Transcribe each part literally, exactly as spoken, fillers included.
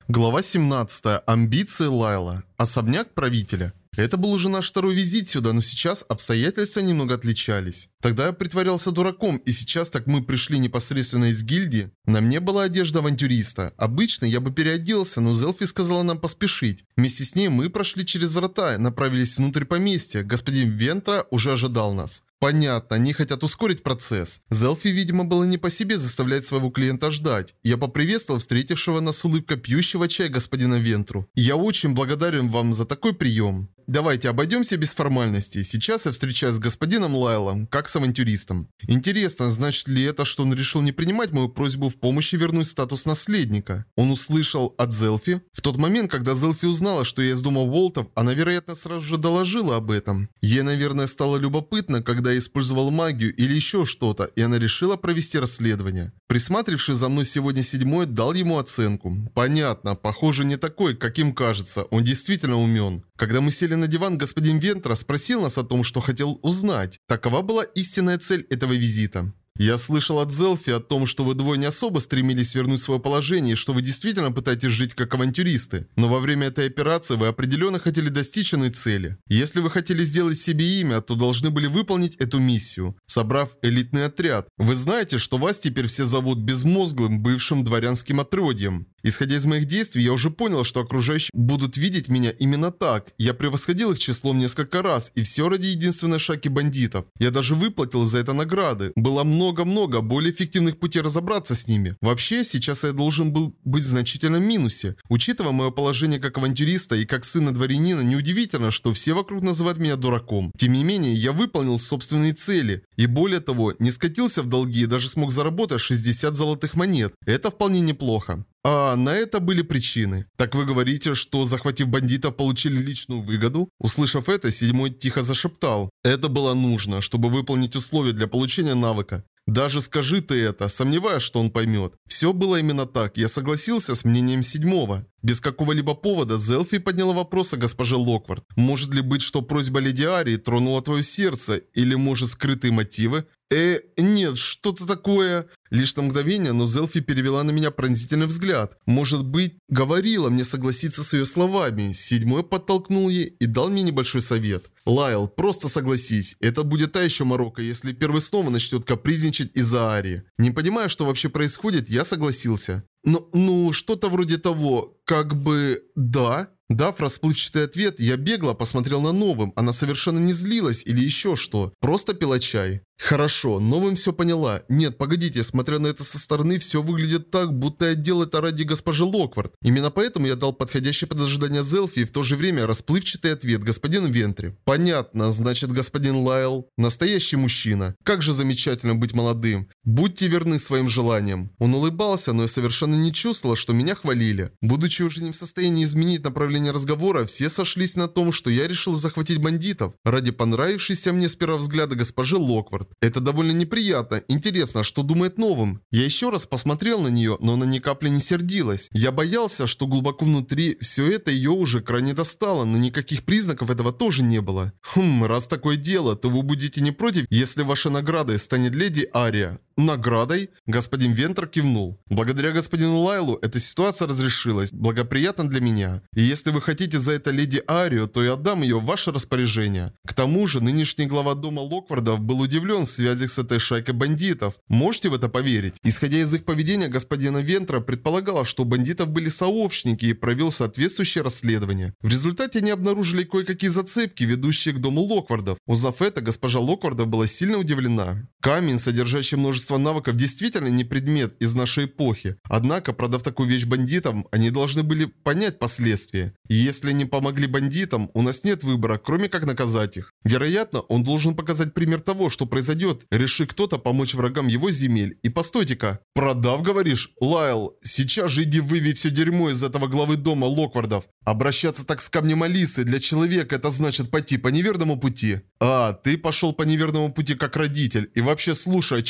Глава семнадцатая. Амбиции Лайла. Особняк правителя. Это был уже наш второй визит сюда, но сейчас обстоятельства немного отличались. Тогда я притворялся дураком, и сейчас, так мы пришли непосредственно из гильдии, на мне была одежда авантюриста. Обычно я бы переоделся, но Зелфи сказала нам поспешить. Вместе с ней мы прошли через врата и направились внутрь поместья. Господин Вентра уже ожидал нас. Понятно, они хотят ускорить процесс. Зелфи, видимо, было не по себе заставлять своего клиента ждать. Я поприветствовал встретившего нас с улыбкой пьющего чай господина Вентру. Я очень благодарен вам за такой прием. Давайте обойдемся без формальностей. Сейчас я встречаюсь с господином Лайлом, как с авантюристом. Интересно, значит ли это, что он решил не принимать мою просьбу в помощи вернуть статус наследника? Он услышал от Зелфи? В тот момент, когда Зелфи узнала, что я из дома Волтов, она, вероятно, сразу же доложила об этом. Ей, наверное, стало любопытно, когда я использовал магию или еще что-то, и она решила провести расследование. Присматривший за мной сегодня седьмой дал ему оценку. Понятно, похоже, не такой, каким кажется. Он действительно умен. Когда мы сели на диван, господин Вентра спросил нас о том, что хотел узнать. Такова была истинная цель этого визита. Я слышал от Зелфи о том, что вы двое не особо стремились вернуть свое положение, и что вы действительно пытаетесь жить как авантюристы. Но во время этой операции вы определенно хотели достичь иной цели. Если вы хотели сделать себе имя, то должны были выполнить эту миссию, собрав элитный отряд. Вы знаете, что вас теперь все зовут безмозглым бывшим дворянским отродьем. Исходя из моих действий, я уже понял, что окружающие будут видеть меня именно так. Я превосходил их числом несколько раз, и все ради единственной шайки бандитов. Я даже выплатил за это награды. Было много-много более эффективных путей разобраться с ними. Вообще, сейчас я должен был быть в значительном минусе. Учитывая мое положение как авантюриста и как сына дворянина, неудивительно, что все вокруг называют меня дураком. Тем не менее, я выполнил собственные цели. И более того, не скатился в долги и даже смог заработать шестьдесят золотых монет. Это вполне неплохо. А на это были причины. Так вы говорите, что, захватив бандитов, получили личную выгоду? Услышав это, седьмой тихо зашептал. Это было нужно, чтобы выполнить условия для получения навыка. Даже скажи ты это, сомневаюсь, что он поймет. Все было именно так, я согласился с мнением седьмого. Без какого-либо повода Зелфи подняла вопрос о госпоже Локвард. Может ли быть, что просьба леди Арии тронула твое сердце? Или, может, скрытые мотивы? Э, нет, что-то такое. Лишь на мгновение, но Зелфи перевела на меня пронзительный взгляд. Может быть, говорила мне согласиться с ее словами. Седьмой подтолкнул ей и дал мне небольшой совет. Лайл, просто согласись. Это будет та еще морока, если первый снова начнет капризничать из-за Арии. Не понимая, что вообще происходит, я согласился. Ну, ну, что-то вроде того, как бы, да. Дав расплывчатый ответ, я бегло посмотрел на Новым. Она совершенно не злилась или еще что. Просто пила чай. Хорошо, Новым все поняла. Нет, погодите, смотря на это со стороны, все выглядит так, будто я делал это ради госпожи Локвард. Именно поэтому я дал подходящий под ожидание Зелфи и в то же время расплывчатый ответ господину Вентре. Понятно, значит, господин Лайл настоящий мужчина. Как же замечательно быть молодым. Будьте верны своим желаниям. Он улыбался, но я совершенно не чувствовал, что меня хвалили. Будучи уже не в состоянии изменить направление разговора, все сошлись на том, что я решил захватить бандитов ради понравившейся мне с первого взгляда госпожи Локвард. Это довольно неприятно. Интересно, что думает Новым? Я еще раз посмотрел на нее, но она ни капли не сердилась. Я боялся, что глубоко внутри все это ее уже крайне достало, но никаких признаков этого тоже не было. Хм, раз такое дело, то вы будете не против, если вашей наградой станет леди Ария? Наградой? Господин Вентр кивнул. Благодаря господину Лайлу эта ситуация разрешилась. Благоприятно для меня. И если вы хотите за это леди Арию, то я отдам ее в ваше распоряжение. К тому же, нынешний глава дома Локвардов был удивлен в связях с этой шайкой бандитов. Можете в это поверить? Исходя из их поведения, господина Вентра предполагало, что у бандитов были сообщники и провел соответствующее расследование. В результате они обнаружили кое-какие зацепки, ведущие к дому Локвардов. Узнав это, госпожа Локвардов была сильно удивлена. Камень, содержащий множество навыков, действительно не предмет из нашей эпохи. Однако, продав такую вещь бандитам, они должны были понять последствия. И если не помогли бандитам, у нас нет выбора, кроме как наказать их. Вероятно, он должен показать пример того, что произойдет, реши кто-то помочь врагам его земель. И постойте-ка, продав, говоришь? Лайл, сейчас же иди выбей все дерьмо из этого главы дома Локвардов. Обращаться так с камнем Алисы для человека, это значит пойти по неверному пути. А, ты пошел по неверному пути как родитель. И вообще слушай, о чем говорят.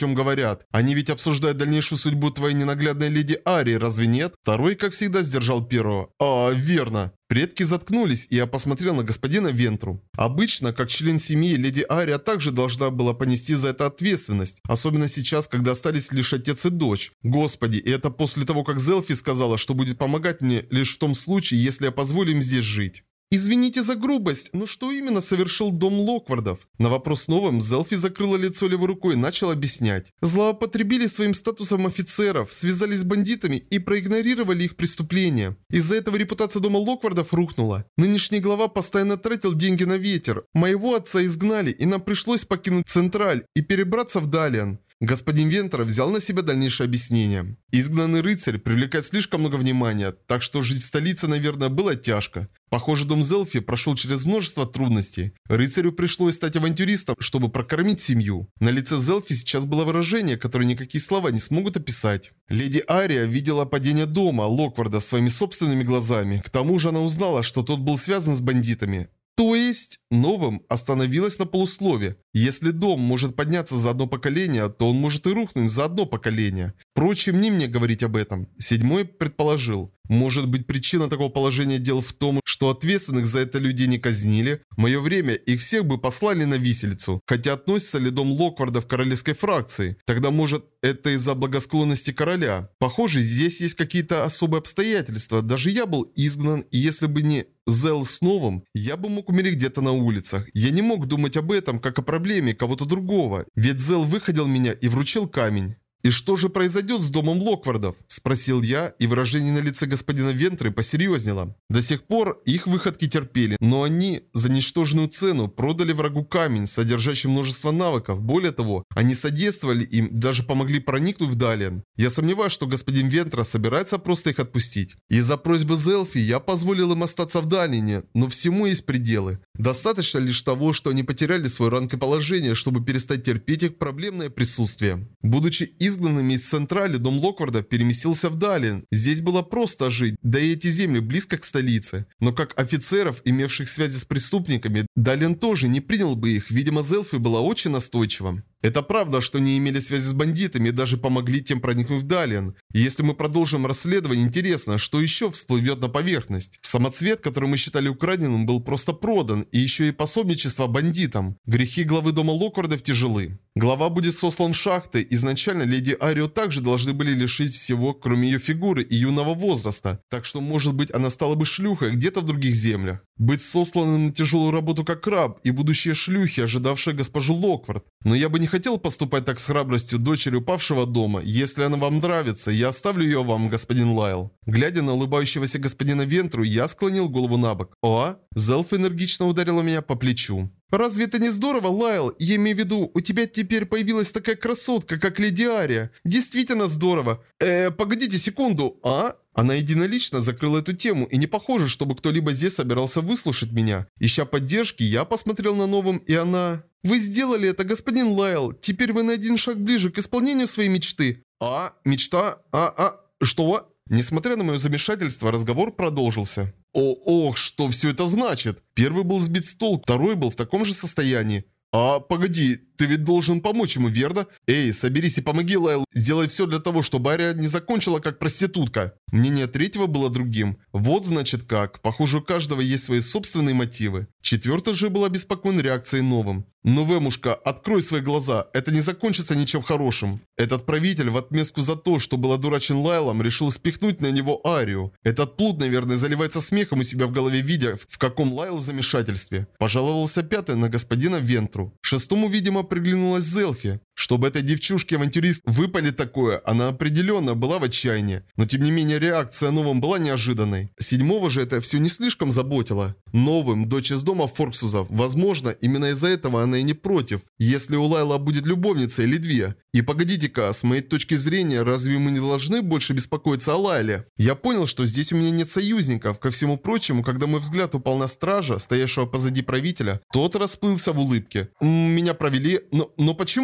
говорят? Они ведь обсуждают дальнейшую судьбу твоей ненаглядной леди Арии, разве нет? Второй, как всегда, сдержал первого. А, верно. Предки заткнулись, и я посмотрел на господина Вентру. Обычно, как член семьи, леди Ария также должна была понести за это ответственность. Особенно сейчас, когда остались лишь отец и дочь. Господи, и это после того, как Зелфи сказала, что будет помогать мне лишь в том случае, если я позволю им здесь жить. «Извините за грубость, но что именно совершил дом Локвардов?» На вопрос новым Зелфи закрыла лицо левой рукой и начал объяснять. Злоупотребили своим статусом офицеров, связались с бандитами и проигнорировали их преступления. Из-за этого репутация дома Локвардов рухнула. Нынешний глава постоянно тратил деньги на ветер. Моего отца изгнали, и нам пришлось покинуть Централь и перебраться в Далиан. Господин Вентер взял на себя дальнейшее объяснение. Изгнанный рыцарь привлекает слишком много внимания, так что жить в столице, наверное, было тяжко. Похоже, дом Зелфи прошел через множество трудностей. Рыцарю пришлось стать авантюристом, чтобы прокормить семью. На лице Зелфи сейчас было выражение, которое никакие слова не смогут описать. Леди Ария видела падение дома Локварда своими собственными глазами. К тому же она узнала, что тот был связан с бандитами. То есть, новым остановилась на полуслове. Если дом может подняться за одно поколение, то он может и рухнуть за одно поколение. Впрочем, не мне говорить об этом. Седьмой предположил. Может быть, причина такого положения дел в том, что ответственных за это людей не казнили? В мое время их всех бы послали на виселицу. Хотя относится ли дом Локварда в королевской фракции? Тогда, может, это из-за благосклонности короля? Похоже, здесь есть какие-то особые обстоятельства. Даже я был изгнан, и если бы не Зел с новым, я бы мог умереть где-то на улицах. Я не мог думать об этом, как о проблеме кого-то другого. Ведь Зел выходил меня и вручил камень. «И что же произойдет с домом Локвардов?» – спросил я, и выражение на лице господина Вентры посерьезнело. До сих пор их выходки терпели, но они за ничтожную цену продали врагу камень, содержащий множество навыков. Более того, они содействовали им, даже помогли проникнуть в Далиан. Я сомневаюсь, что господин Вентра собирается просто их отпустить. Из-за просьбы Зелфи я позволил им остаться в Далиане, но всему есть пределы. Достаточно лишь того, что они потеряли свой ранг и положение, чтобы перестать терпеть их проблемное присутствие. Будучи изгнанными из Централи, дом Локварда переместился в Далиан. Здесь было просто жить, да и эти земли близко к столице. Но как офицеров, имевших связи с преступниками, Далиан тоже не принял бы их, видимо, Зелфи была очень настойчива. Это правда, что не имели связи с бандитами и даже помогли тем проникнуть в Далиан. И если мы продолжим расследование, интересно, что еще всплывет на поверхность. Самоцвет, который мы считали украденным, был просто продан, и еще и пособничество бандитам. Грехи главы дома Локвардов тяжелы. Глава будет сослан в шахты. Изначально леди Арию также должны были лишить всего, кроме ее фигуры и юного возраста. Так что, может быть, она стала бы шлюхой где-то в других землях. Быть сосланным на тяжелую работу как раб и будущие шлюхи, ожидавшие госпожу Локвард. Но я бы не хотел поступать так с храбростью дочери упавшего дома. Если она вам нравится, я оставлю ее вам, господин Лайл. Глядя на улыбающегося господина Вентру, я склонил голову на бок. О, Зелф энергично ударила меня по плечу. «Разве это не здорово, Лайл? Я имею в виду, у тебя теперь появилась такая красотка, как леди Ария. Действительно здорово. Э, погодите секунду, а?» Она единолично закрыла эту тему, и не похоже, чтобы кто-либо здесь собирался выслушать меня. Ища поддержки, я посмотрел на новым, и она... «Вы сделали это, господин Лайл. Теперь вы на один шаг ближе к исполнению своей мечты». «А? Мечта? А? А? Что?» Несмотря на мое замешательство, разговор продолжился. О, ох, что все это значит? Первый был сбит с толку, второй был в таком же состоянии. А, погоди, ты ведь должен помочь ему, верно? Эй, соберись и помоги, Лайл. Сделай все для того, чтобы Ария не закончила как проститутка. Мнение третьего было другим. Вот значит как. Похоже, у каждого есть свои собственные мотивы. Четвертый же был обеспокоен реакцией новым. Ну, Вэмушка, открой свои глаза. Это не закончится ничем хорошим. Этот правитель в отместку за то, что был одурачен Лайлом, решил спихнуть на него Арию. Этот плут, наверное, заливается смехом у себя в голове, видя, в каком Лайл в замешательстве. Пожаловался пятый на господина Вентру. Шестому, видимо, приглянулась Зелфи. Чтобы этой девчушке-авантюрист выпали такое, она определенно была в отчаянии. Но тем не менее реакция новым была неожиданной. Седьмого же это все не слишком заботило. Новым, дочь из дома Форксузов. Возможно, именно из-за этого она и не против, если у Лайла будет любовница или две. И погодите-ка, с моей точки зрения, разве мы не должны больше беспокоиться о Лайле? Я понял, что здесь у меня нет союзников. Ко всему прочему, когда мой взгляд упал на стража, стоявшего позади правителя, тот расплылся в улыбке. «М, меня провели, но, но почему?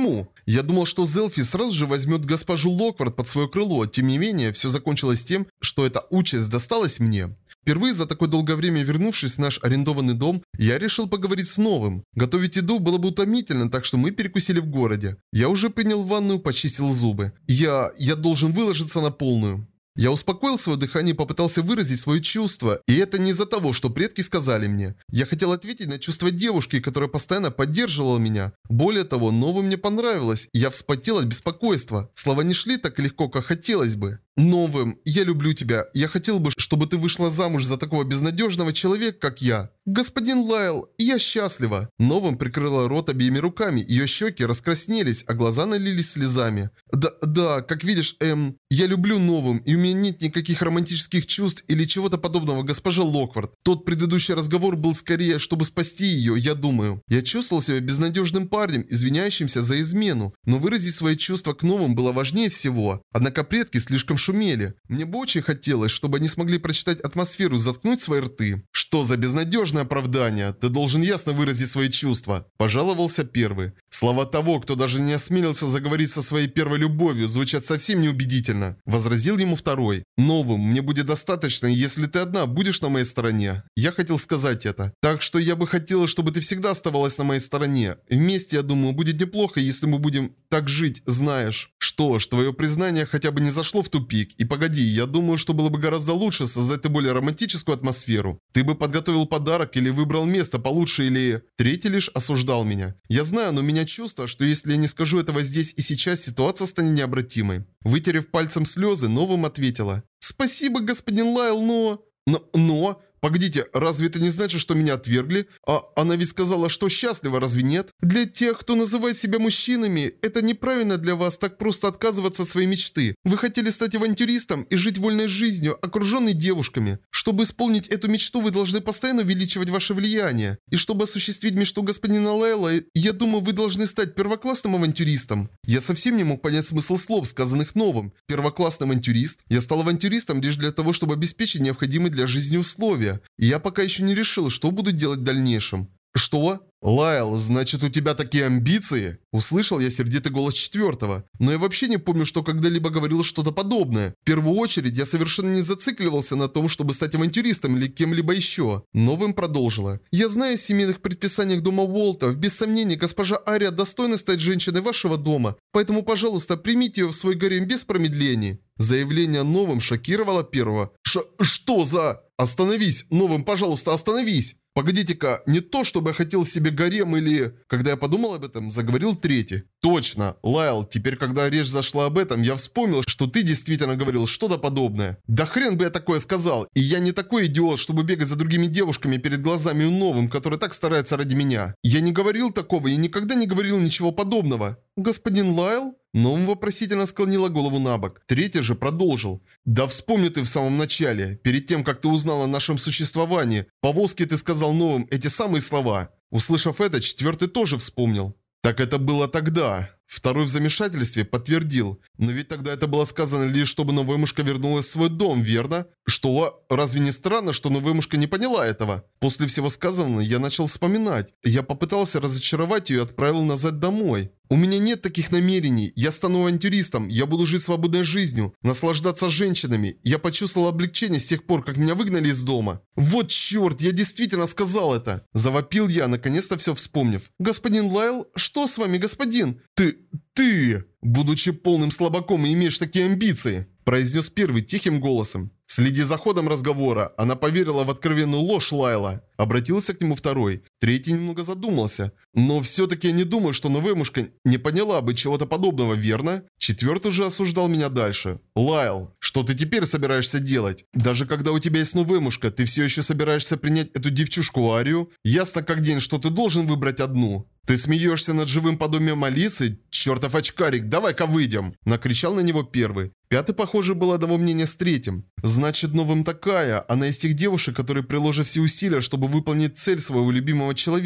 Я думал, что Зелфи сразу же возьмет госпожу Локвард под свое крыло. Тем не менее, все закончилось тем, что эта участь досталась мне. Впервые за такое долгое время вернувшись в наш арендованный дом, я решил поговорить с Новым. Готовить еду было бы утомительно, так что мы перекусили в городе. Я уже принял ванную, почистил зубы. Я... я должен выложиться на полную. Я успокоил свое дыхание и попытался выразить свои чувства. И это не из-за того, что предки сказали мне. Я хотел ответить на чувства девушки, которая постоянно поддерживала меня. Более того, Новым мне понравилось. Я вспотел от беспокойства. Слова не шли так легко, как хотелось бы. Новым, я люблю тебя. Я хотел бы, чтобы ты вышла замуж за такого безнадежного человека, как я. Господин Лайл, я счастлива. Новым прикрыла рот обеими руками. Ее щеки раскраснелись, а глаза налились слезами. Да, да, как видишь, эм, я люблю Новым, и у меня нет никаких романтических чувств или чего-то подобного, госпожа Локвард. Тот предыдущий разговор был скорее, чтобы спасти ее, я думаю. Я чувствовал себя безнадежным парнем, извиняющимся за измену. Но выразить свои чувства к Новым было важнее всего. Однако предки слишком шумели. Мне бы очень хотелось, чтобы они смогли прочитать атмосферу и заткнуть свои рты. Что за безнадежное оправдание? Ты должен ясно выразить свои чувства. Пожаловался первый. Слова того, кто даже не осмелился заговорить со своей первой любовью, звучат совсем неубедительно. Возразил ему второй. Новым, мне будет достаточно, если ты одна будешь на моей стороне. Я хотел сказать это. Так что я бы хотела, чтобы ты всегда оставалась на моей стороне. Вместе, я думаю, будет неплохо, если мы будем так жить, знаешь. Что ж, твое признание хотя бы не зашло в тупик. И погоди, я думаю, что было бы гораздо лучше создать более романтическую атмосферу. Ты бы подготовил подарок или выбрал место получше, или... Третий лишь осуждал меня. Я знаю, но у меня чувство, что если я не скажу этого здесь и сейчас, ситуация станет необратимой. Вытерев пальцем слезы, Новым ответила. Спасибо, господин Лайл, но... Но... но... Погодите, разве это не значит, что меня отвергли? А она ведь сказала, что счастлива, разве нет? Для тех, кто называет себя мужчинами, это неправильно для вас так просто отказываться от своей мечты. Вы хотели стать авантюристом и жить вольной жизнью, окруженной девушками. Чтобы исполнить эту мечту, вы должны постоянно увеличивать ваше влияние. И чтобы осуществить мечту господина Лайла, я думаю, вы должны стать первоклассным авантюристом. Я совсем не мог понять смысл слов, сказанных Новым. Первоклассный авантюрист? Я стал авантюристом лишь для того, чтобы обеспечить необходимые для жизни условия. И я пока еще не решил, что буду делать в дальнейшем. Что? Лайл, значит, у тебя такие амбиции? Услышал я сердитый голос четвертого. Но я вообще не помню, что когда-либо говорил что-то подобное. В первую очередь, я совершенно не зацикливался на том, чтобы стать авантюристом или кем-либо еще. Новым продолжила. Я знаю о семейных предписаниях дома Уолтов. Без сомнений, госпожа Ария достойна стать женщиной вашего дома. Поэтому, пожалуйста, примите ее в свой гарем без промедлений. Заявление Новым шокировало первого. Ш что за... Остановись, Новым, пожалуйста, остановись. Погодите-ка, не то, чтобы я хотел себе гарем или... Когда я подумал об этом, заговорил третий. Точно, Лайл, теперь когда речь зашла об этом, я вспомнил, что ты действительно говорил что-то подобное. Да хрен бы я такое сказал. И я не такой идиот, чтобы бегать за другими девушками перед глазами у Новым, который так старается ради меня. Я не говорил такого и никогда не говорил ничего подобного. Господин Лайл? Новым вопросительно склонила голову на бок. Третий же продолжил. Да вспомни ты в самом начале, перед тем, как ты узнал о нашем существовании, по Волски ты сказал Новым эти самые слова. Услышав это, четвертый тоже вспомнил. Так это было тогда. Второй в замешательстве подтвердил. Но ведь тогда это было сказано лишь, чтобы новая мышка вернулась в свой дом, верно? Что? Разве не странно, что новая мышка не поняла этого? После всего сказанного я начал вспоминать. Я попытался разочаровать ее и отправил назад домой. У меня нет таких намерений. Я стану авантюристом. Я буду жить свободной жизнью. Наслаждаться женщинами. Я почувствовал облегчение с тех пор, как меня выгнали из дома. Вот черт, я действительно сказал это. Завопил я, наконец-то все вспомнив. Господин Лайл, что с вами, господин? Ты... ты... Будучи полным слабаком и имеешь такие амбиции, произнес первый тихим голосом. Следи за ходом разговора. Она поверила в откровенную ложь Лайла. Обратился к нему второй. Третий немного задумался. Но все-таки я не думаю, что новая мышка не поняла бы чего-то подобного, верно? Четвертый же осуждал меня дальше. Лайл, что ты теперь собираешься делать? Даже когда у тебя есть новая мышка, ты все еще собираешься принять эту девчушку Арию? Ясно как день, что ты должен выбрать одну. Ты смеешься над живым подобием Алисы? Чертов очкарик, давай-ка выйдем! Накричал на него первый. Пятый, похоже, был одного мнения с третьим. Значит, Новым такая. Она из тех девушек, которые приложат все усилия, чтобы выполнить цель своего любимого человека.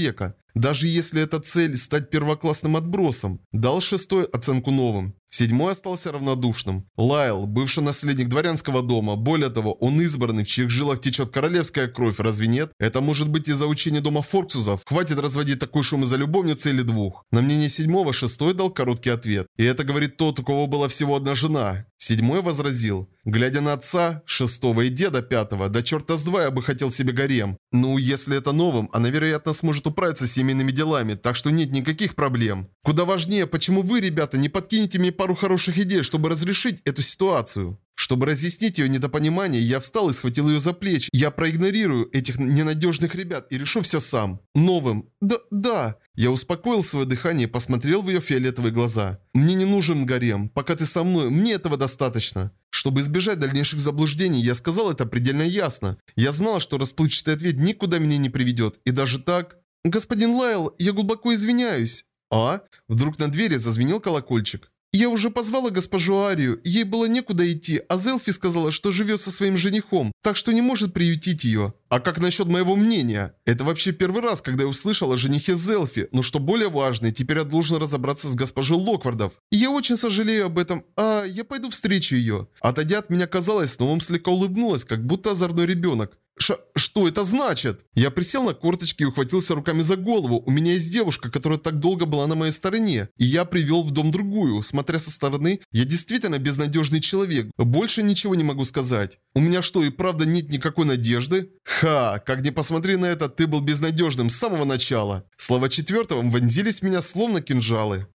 Даже если эта цель стать первоклассным отбросом. Дал шестой оценку новым. Седьмой остался равнодушным. Лайл, бывший наследник дворянского дома. Более того, он избранный, в чьих жилах течет королевская кровь, разве нет? Это может быть из-за учения дома Форксузов. Хватит разводить такой шум из-за любовницы или двух. На мнение седьмого шестой дал короткий ответ. И это говорит тот, у кого была всего одна жена. Седьмой возразил. Глядя на отца, шестого и деда пятого, да черта с два я бы хотел себе гарем. Ну, если это новым, она, вероятно, сможет управиться с семейными делами, так что нет никаких проблем. Куда важнее, почему вы, ребята, не подкинете мне пару хороших идей, чтобы разрешить эту ситуацию? Чтобы разъяснить ее недопонимание, я встал и схватил ее за плечи. Я проигнорирую этих ненадежных ребят и решу все сам. Новым. Да, да. Я успокоил свое дыхание и посмотрел в ее фиолетовые глаза. Мне не нужен гарем. Пока ты со мной, мне этого достаточно. Чтобы избежать дальнейших заблуждений, я сказал это предельно ясно. Я знал, что расплывчатый ответ никуда меня не приведет. И даже так... Господин Лайл, я глубоко извиняюсь. А? Вдруг на двери зазвенел колокольчик. Я уже позвала госпожу Арию, ей было некуда идти, а Зелфи сказала, что живет со своим женихом, так что не может приютить ее. А как насчет моего мнения? Это вообще первый раз, когда я услышал о женихе Зелфи, но что более важное, теперь я должен разобраться с госпожой Локвардов. Я очень сожалею об этом, а я пойду встречу ее. Отойдя от меня, казалось, Новым слегка улыбнулась, как будто озорной ребенок. Ш что это значит? Я присел на корточки и ухватился руками за голову. У меня есть девушка, которая так долго была на моей стороне. И я привел в дом другую. Смотря со стороны, я действительно безнадежный человек. Больше ничего не могу сказать. У меня что, и правда нет никакой надежды? Ха, как ни посмотри на это, ты был безнадежным с самого начала. Слова четвертого вонзились в меня словно кинжалы.